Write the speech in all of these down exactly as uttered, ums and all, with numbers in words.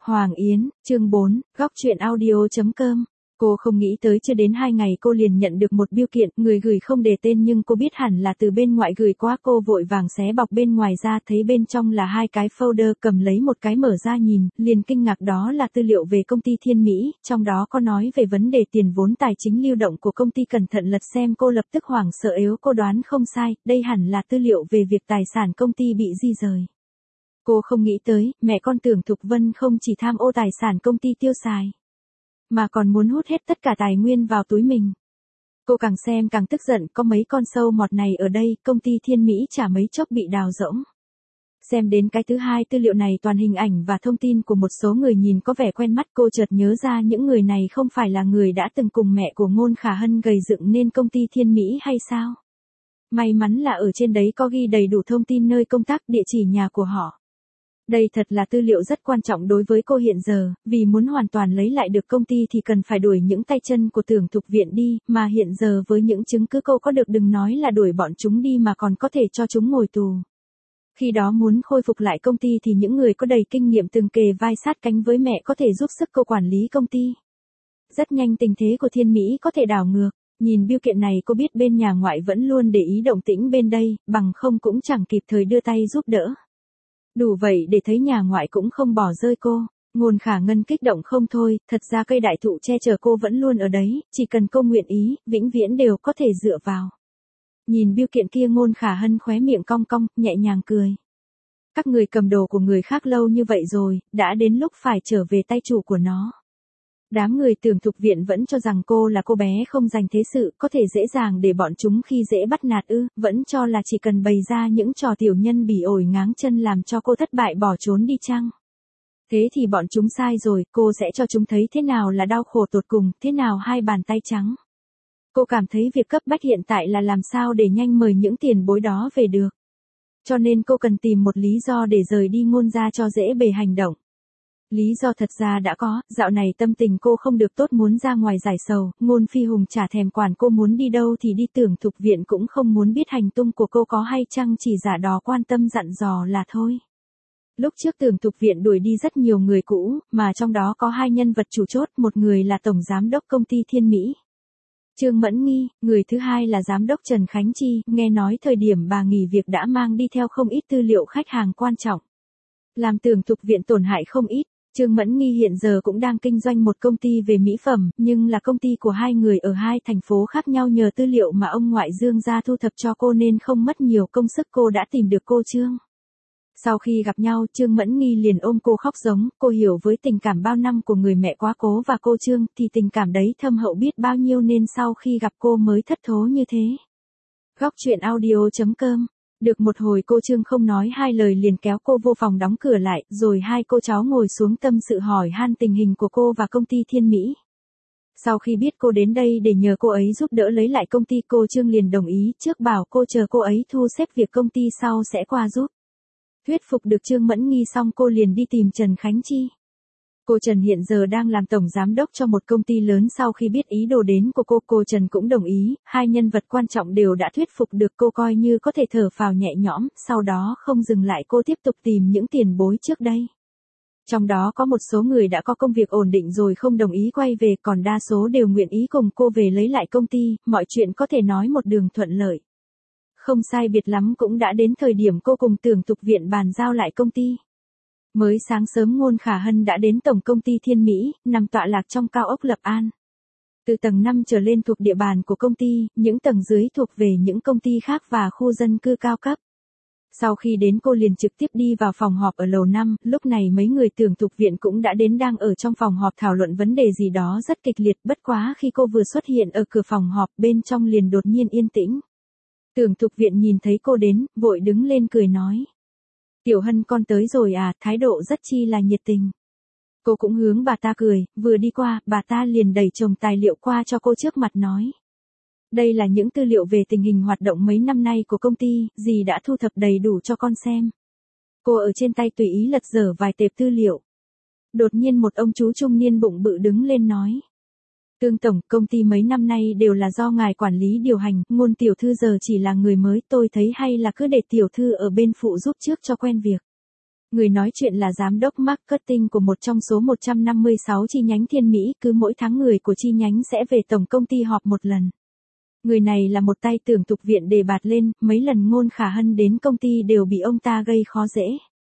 Hoàng Yến, chương bốn, góc truyện audio.com. Cô không nghĩ tới chưa đến hai ngày cô liền nhận được một bưu kiện, người gửi không đề tên nhưng cô biết hẳn là từ bên ngoại gửi qua. Cô vội vàng xé bọc bên ngoài ra, thấy bên trong là hai cái folder, cầm lấy một cái mở ra nhìn, liền kinh ngạc, đó là tư liệu về công ty Thiên Mỹ, trong đó có nói về vấn đề tiền vốn tài chính lưu động của công ty. Cẩn thận lật xem cô lập tức hoảng sợ, nếu cô đoán không sai, đây hẳn là tư liệu về việc tài sản công ty bị di rời. Cô không nghĩ tới, mẹ con Tưởng Thục Vân không chỉ tham ô tài sản công ty tiêu xài, mà còn muốn hút hết tất cả tài nguyên vào túi mình. Cô càng xem càng tức giận, có mấy con sâu mọt này ở đây, công ty Thiên Mỹ chả mấy chốc bị đào rỗng. Xem đến cái thứ hai tư liệu này toàn hình ảnh và thông tin của một số người nhìn có vẻ quen mắt, cô chợt nhớ ra những người này không phải là người đã từng cùng mẹ của Ngôn Khả Hân gầy dựng nên công ty Thiên Mỹ hay sao? May mắn là ở trên đấy có ghi đầy đủ thông tin nơi công tác, địa chỉ nhà của họ. Đây thật là tư liệu rất quan trọng đối với cô hiện giờ, vì muốn hoàn toàn lấy lại được công ty thì cần phải đuổi những tay chân của Tưởng Thục Viện đi, mà hiện giờ với những chứng cứ cô có được, đừng nói là đuổi bọn chúng đi mà còn có thể cho chúng ngồi tù. Khi đó muốn khôi phục lại công ty thì những người có đầy kinh nghiệm từng kề vai sát cánh với mẹ có thể giúp sức cô quản lý công ty. Rất nhanh tình thế của Thiên Mỹ có thể đảo ngược. Nhìn bưu kiện này cô biết bên nhà ngoại vẫn luôn để ý động tĩnh bên đây, bằng không cũng chẳng kịp thời đưa tay giúp đỡ. Đủ vậy để thấy nhà ngoại cũng không bỏ rơi cô. Ngôn Khả Ngân kích động không thôi, thật ra cây đại thụ che chở cô vẫn luôn ở đấy, chỉ cần cô nguyện ý, vĩnh viễn đều có thể dựa vào. Nhìn bưu kiện kia, Ngôn Khả Hân khóe miệng cong cong, nhẹ nhàng cười. Các người cầm đồ của người khác lâu như vậy rồi, đã đến lúc phải trở về tay chủ của nó. Đám người Tưởng Thục Viện vẫn cho rằng cô là cô bé không dành thế sự, có thể dễ dàng để bọn chúng khi dễ bắt nạt ư, vẫn cho là chỉ cần bày ra những trò tiểu nhân bỉ ổi ngáng chân làm cho cô thất bại bỏ trốn đi chăng? Thế thì bọn chúng sai rồi, cô sẽ cho chúng thấy thế nào là đau khổ tột cùng, thế nào hai bàn tay trắng. Cô cảm thấy việc cấp bách hiện tại là làm sao để nhanh mời những tiền bối đó về được. Cho nên cô cần tìm một lý do để rời đi Ngôn gia cho dễ bề hành động. Lý do thật ra đã có, dạo này tâm tình cô không được tốt, muốn ra ngoài giải sầu, Ngôn Phi Hùng chả thèm quản cô muốn đi đâu thì đi, Tưởng Thục Viện cũng không muốn biết hành tung của cô có hay chăng, chỉ giả đò quan tâm dặn dò là thôi. Lúc trước Tưởng Thục Viện đuổi đi rất nhiều người cũ, mà trong đó có hai nhân vật chủ chốt, một người là Tổng Giám đốc công ty Thiên Mỹ, Trương Mẫn Nghi, người thứ hai là Giám đốc Trần Khánh Chi, nghe nói thời điểm bà nghỉ việc đã mang đi theo không ít tư liệu khách hàng quan trọng, làm Tưởng Thục Viện tổn hại không ít. Trương Mẫn Nghi hiện giờ cũng đang kinh doanh một công ty về mỹ phẩm, nhưng là công ty của hai người ở hai thành phố khác nhau, nhờ tư liệu mà ông ngoại Dương gia thu thập cho cô nên không mất nhiều công sức cô đã tìm được cô Trương. Sau khi gặp nhau, Trương Mẫn Nghi liền ôm cô khóc giống, cô hiểu với tình cảm bao năm của người mẹ quá cố và cô Trương thì tình cảm đấy thâm hậu biết bao nhiêu, nên sau khi gặp cô mới thất thố như thế. Góc truyện audio.com. Được một hồi cô Trương không nói hai lời liền kéo cô vô phòng đóng cửa lại, rồi hai cô cháu ngồi xuống tâm sự hỏi han tình hình của cô và công ty Thiên Mỹ. Sau khi biết cô đến đây để nhờ cô ấy giúp đỡ lấy lại công ty, cô Trương liền đồng ý, trước bảo cô chờ cô ấy thu xếp việc công ty sau sẽ qua giúp. Thuyết phục được Trương Mẫn Nghi xong cô liền đi tìm Trần Khánh Chi. Cô Trần hiện giờ đang làm tổng giám đốc cho một công ty lớn, sau khi biết ý đồ đến của cô, cô Trần cũng đồng ý, hai nhân vật quan trọng đều đã thuyết phục được cô, coi như có thể thở phào nhẹ nhõm, sau đó không dừng lại cô tiếp tục tìm những tiền bối trước đây. Trong đó có một số người đã có công việc ổn định rồi không đồng ý quay về, còn đa số đều nguyện ý cùng cô về lấy lại công ty, mọi chuyện có thể nói một đường thuận lợi. Không sai biệt lắm cũng đã đến thời điểm cô cùng Tưởng Thục Viện bàn giao lại công ty. Mới sáng sớm Ngôn Khả Hân đã đến tổng công ty Thiên Mỹ, nằm tọa lạc trong cao ốc Lập An. Từ tầng năm trở lên thuộc địa bàn của công ty, những tầng dưới thuộc về những công ty khác và khu dân cư cao cấp. Sau khi đến cô liền trực tiếp đi vào phòng họp ở lầu năm, lúc này mấy người Tưởng Thục Viện cũng đã đến, đang ở trong phòng họp thảo luận vấn đề gì đó rất kịch liệt, bất quá khi cô vừa xuất hiện ở cửa phòng họp bên trong liền đột nhiên yên tĩnh. Tưởng Thục Viện nhìn thấy cô đến, vội đứng lên cười nói. Tiểu Hân con tới rồi à, thái độ rất chi là nhiệt tình. Cô cũng hướng bà ta cười, vừa đi qua, bà ta liền đẩy chồng tài liệu qua cho cô trước mặt nói. Đây là những tư liệu về tình hình hoạt động mấy năm nay của công ty, dì đã thu thập đầy đủ cho con xem. Cô ở trên tay tùy ý lật dở vài tệp tư liệu. Đột nhiên một ông chú trung niên bụng bự đứng lên nói. Tương tổng, công ty mấy năm nay đều là do ngài quản lý điều hành, Ngôn tiểu thư giờ chỉ là người mới, tôi thấy hay là cứ để tiểu thư ở bên phụ giúp trước cho quen việc. Người nói chuyện là giám đốc marketing của một trong số một trăm năm mươi sáu chi nhánh Thiên Mỹ, cứ mỗi tháng người của chi nhánh sẽ về tổng công ty họp một lần. Người này là một tay Tưởng Thục Viện đề bạt lên, mấy lần Ngôn Khả Hân đến công ty đều bị ông ta gây khó dễ.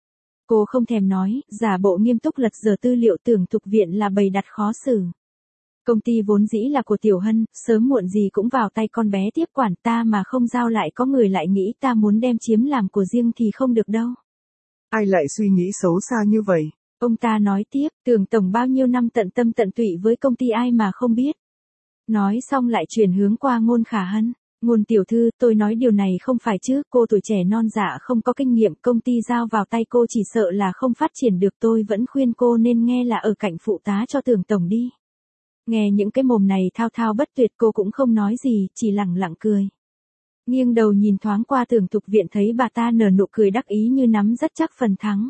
Cô không thèm nói, giả bộ nghiêm túc lật dở tư liệu Tưởng Thục Viện là bày đặt khó xử. Công ty vốn dĩ là của Tiểu Hân, sớm muộn gì cũng vào tay con bé tiếp quản, ta mà không giao lại có người lại nghĩ ta muốn đem chiếm làm của riêng thì không được đâu. Ai lại suy nghĩ xấu xa như vậy? Ông ta nói tiếp, Tưởng tổng bao nhiêu năm tận tâm tận tụy với công ty ai mà không biết. Nói xong lại chuyển hướng qua Ngôn Khả Hân. Ngôn tiểu thư, tôi nói điều này không phải chứ, cô tuổi trẻ non dạ không có kinh nghiệm, công ty giao vào tay cô chỉ sợ là không phát triển được, tôi vẫn khuyên cô nên nghe là ở cạnh phụ tá cho Tưởng tổng đi. Nghe những cái mồm này thao thao bất tuyệt cô cũng không nói gì, chỉ lẳng lặng cười. Nghiêng đầu nhìn thoáng qua Tưởng Thục Viện thấy bà ta nở nụ cười đắc ý như nắm rất chắc phần thắng.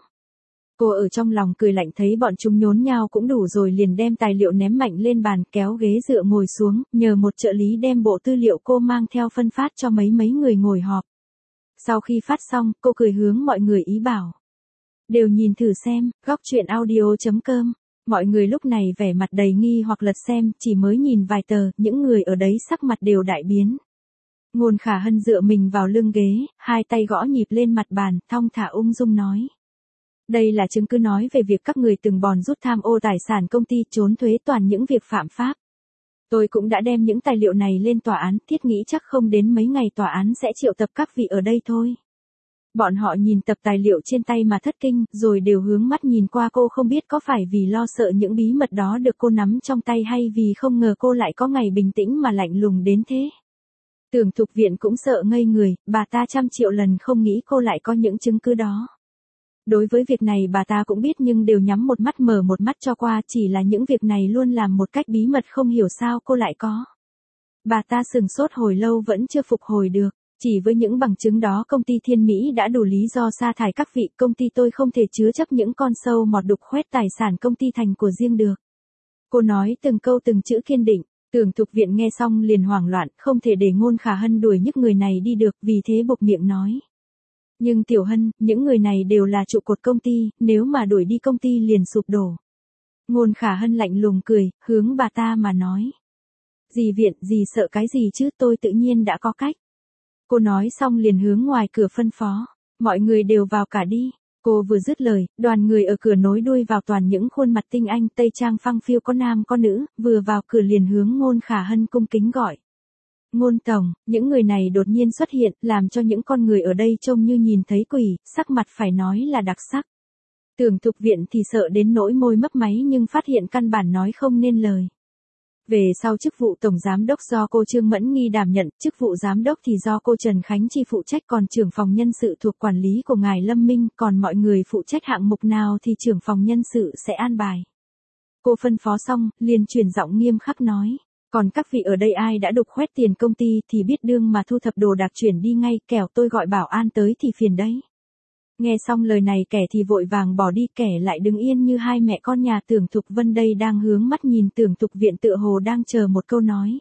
Cô ở trong lòng cười lạnh thấy bọn chúng nhốn nhao cũng đủ rồi liền đem tài liệu ném mạnh lên bàn kéo ghế dựa ngồi xuống, nhờ một trợ lý đem bộ tư liệu cô mang theo phân phát cho mấy mấy người ngồi họp. Sau khi phát xong, cô cười hướng mọi người ý bảo. Đều nhìn thử xem, góc truyện audio chấm com. Mọi người lúc này vẻ mặt đầy nghi hoặc lật xem, chỉ mới nhìn vài tờ, những người ở đấy sắc mặt đều đại biến. Ngôn Khả Hân dựa mình vào lưng ghế, hai tay gõ nhịp lên mặt bàn, thong thả ung dung nói. Đây là chứng cứ nói về việc các người từng bòn rút tham ô tài sản công ty trốn thuế toàn những việc phạm pháp. Tôi cũng đã đem những tài liệu này lên tòa án, thiết nghĩ chắc không đến mấy ngày tòa án sẽ triệu tập các vị ở đây thôi. Bọn họ nhìn tập tài liệu trên tay mà thất kinh, rồi đều hướng mắt nhìn qua cô không biết có phải vì lo sợ những bí mật đó được cô nắm trong tay hay vì không ngờ cô lại có ngày bình tĩnh mà lạnh lùng đến thế. Tưởng Thục Viện cũng sợ ngây người, bà ta trăm triệu lần không nghĩ cô lại có những chứng cứ đó. Đối với việc này bà ta cũng biết nhưng đều nhắm một mắt mở một mắt cho qua, chỉ là những việc này luôn làm một cách bí mật không hiểu sao cô lại có. Bà ta sừng sốt hồi lâu vẫn chưa phục hồi được, chỉ với những bằng chứng đó công ty Thiên Mỹ đã đủ lý do sa thải các vị, công ty tôi không thể chứa chấp những con sâu mọt đục khoét tài sản công ty thành của riêng được. Cô nói từng câu từng chữ kiên định. Tưởng Thục Viện nghe xong liền hoảng loạn, không thể để Ngôn Khả Hân đuổi nhức người này đi được, vì thế buộc miệng nói. Nhưng Tiểu Hân, những người này đều là trụ cột công ty, nếu mà đuổi đi công ty liền sụp đổ. Ngôn Khả Hân lạnh lùng cười, hướng bà ta mà nói. Dì Viện, dì sợ cái gì chứ, tôi tự nhiên đã có cách. Cô nói xong liền hướng ngoài cửa phân phó, mọi người đều vào cả đi. Cô vừa dứt lời, đoàn người ở cửa nối đuôi vào toàn những khuôn mặt tinh anh tây trang phăng phiu có nam có nữ, vừa vào cửa liền hướng Ngôn Khả Hân cung kính gọi. Ngôn tổng, những người này đột nhiên xuất hiện, làm cho những con người ở đây trông như nhìn thấy quỷ, sắc mặt phải nói là đặc sắc. Tưởng Thục Viện thì sợ đến nỗi môi mấp máy nhưng phát hiện căn bản nói không nên lời. Về sau chức vụ tổng giám đốc do cô Trương Mẫn Nghi đảm nhận, chức vụ giám đốc thì do cô Trần Khánh Chi phụ trách, còn trưởng phòng nhân sự thuộc quản lý của ngài Lâm Minh, còn mọi người phụ trách hạng mục nào thì trưởng phòng nhân sự sẽ an bài. Cô phân phó xong, liền chuyển giọng nghiêm khắc nói, còn các vị ở đây ai đã đục khoét tiền công ty thì biết đương mà thu thập đồ đạc chuyển đi ngay, kẻo tôi gọi bảo an tới thì phiền đấy. Nghe xong lời này kẻ thì vội vàng bỏ đi, kẻ lại đứng yên như hai mẹ con nhà Tưởng Thục Vân đây đang hướng mắt nhìn Tưởng Thục Viện tựa hồ đang chờ một câu nói.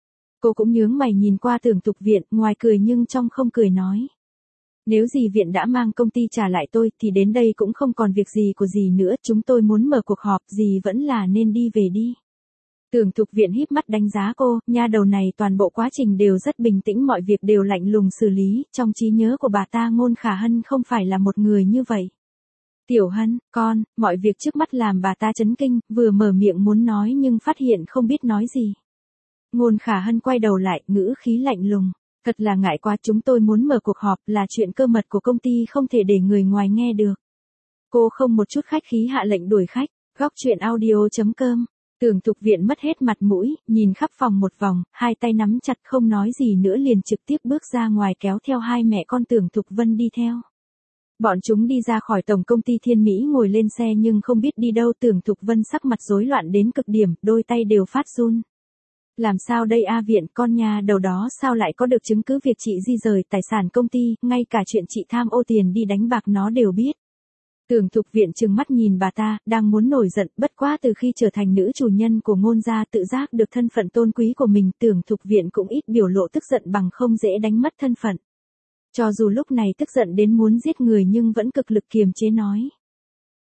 Cô cũng nhướng mày nhìn qua Tưởng Thục Viện, ngoài cười nhưng trong không cười nói. Nếu dì Viện đã mang công ty trả lại tôi thì đến đây cũng không còn việc gì của dì nữa, chúng tôi muốn mở cuộc họp, dì vẫn là nên đi về đi. Tưởng Thục Viện híp mắt đánh giá cô, nha đầu này toàn bộ quá trình đều rất bình tĩnh, mọi việc đều lạnh lùng xử lý, trong trí nhớ của bà ta Ngôn Khả Hân không phải là một người như vậy. Tiểu Hân, con, mọi việc trước mắt làm bà ta chấn kinh, vừa mở miệng muốn nói nhưng phát hiện không biết nói gì. Ngôn Khả Hân quay đầu lại, ngữ khí lạnh lùng. Thật là ngại quá, chúng tôi muốn mở cuộc họp là chuyện cơ mật của công ty không thể để người ngoài nghe được. Cô không một chút khách khí hạ lệnh đuổi khách, góc truyện audio chấm com. Tưởng Thục Viện mất hết mặt mũi, nhìn khắp phòng một vòng, hai tay nắm chặt không nói gì nữa liền trực tiếp bước ra ngoài kéo theo hai mẹ con Tưởng Thục Vân đi theo. Bọn chúng đi ra khỏi tổng công ty Thiên Mỹ ngồi lên xe nhưng không biết đi đâu, Tưởng Thục Vân sắc mặt rối loạn đến cực điểm, đôi tay đều phát run. Làm sao đây a Viện, con nhà đầu đó sao lại có được chứng cứ việc chị di rời tài sản công ty, ngay cả chuyện chị tham ô tiền đi đánh bạc nó đều biết. Tưởng Thục Viện trừng mắt nhìn bà ta, đang muốn nổi giận, bất quá từ khi trở thành nữ chủ nhân của Ngôn gia tự giác được thân phận tôn quý của mình, Tưởng Thục Viện cũng ít biểu lộ tức giận bằng không dễ đánh mất thân phận. Cho dù lúc này tức giận đến muốn giết người nhưng vẫn cực lực kiềm chế nói.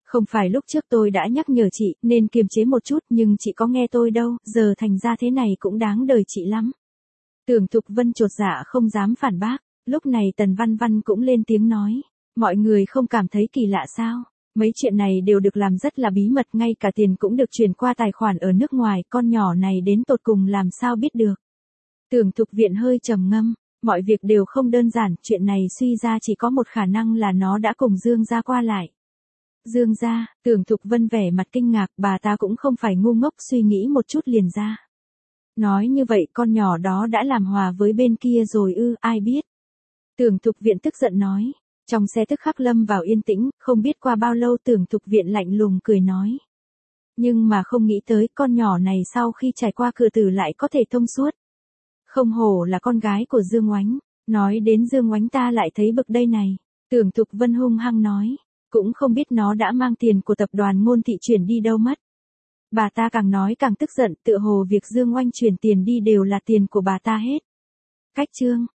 Không phải lúc trước tôi đã nhắc nhở chị nên kiềm chế một chút nhưng chị có nghe tôi đâu, giờ thành ra thế này cũng đáng đời chị lắm. Tưởng Thục Vân chột dạ không dám phản bác, lúc này Tần Văn Văn cũng lên tiếng nói. Mọi người không cảm thấy kỳ lạ sao? Mấy chuyện này đều được làm rất là bí mật, ngay cả tiền cũng được chuyển qua tài khoản ở nước ngoài, con nhỏ này đến tột cùng làm sao biết được. Tưởng Thục Viện hơi trầm ngâm, mọi việc đều không đơn giản, chuyện này suy ra chỉ có một khả năng là nó đã cùng Dương gia qua lại. Dương gia, Tưởng Thục Vân vẻ mặt kinh ngạc, bà ta cũng không phải ngu ngốc, suy nghĩ một chút liền ra. Nói như vậy con nhỏ đó đã làm hòa với bên kia rồi ư, ai biết. Tưởng Thục Viện tức giận nói. Trong xe tức khắc lâm vào yên tĩnh, không biết qua bao lâu Tưởng Thục Viện lạnh lùng cười nói. Nhưng mà không nghĩ tới con nhỏ này sau khi trải qua cửa tử lại có thể thông suốt. Không hổ là con gái của Dương Oánh, nói đến Dương Oánh ta lại thấy bực đây này. Tưởng Thục Vân hung hăng nói, cũng không biết nó đã mang tiền của tập đoàn Ngôn Thị chuyển đi đâu mất. Bà ta càng nói càng tức giận, tựa hồ việc Dương Oanh chuyển tiền đi đều là tiền của bà ta hết. Cách chương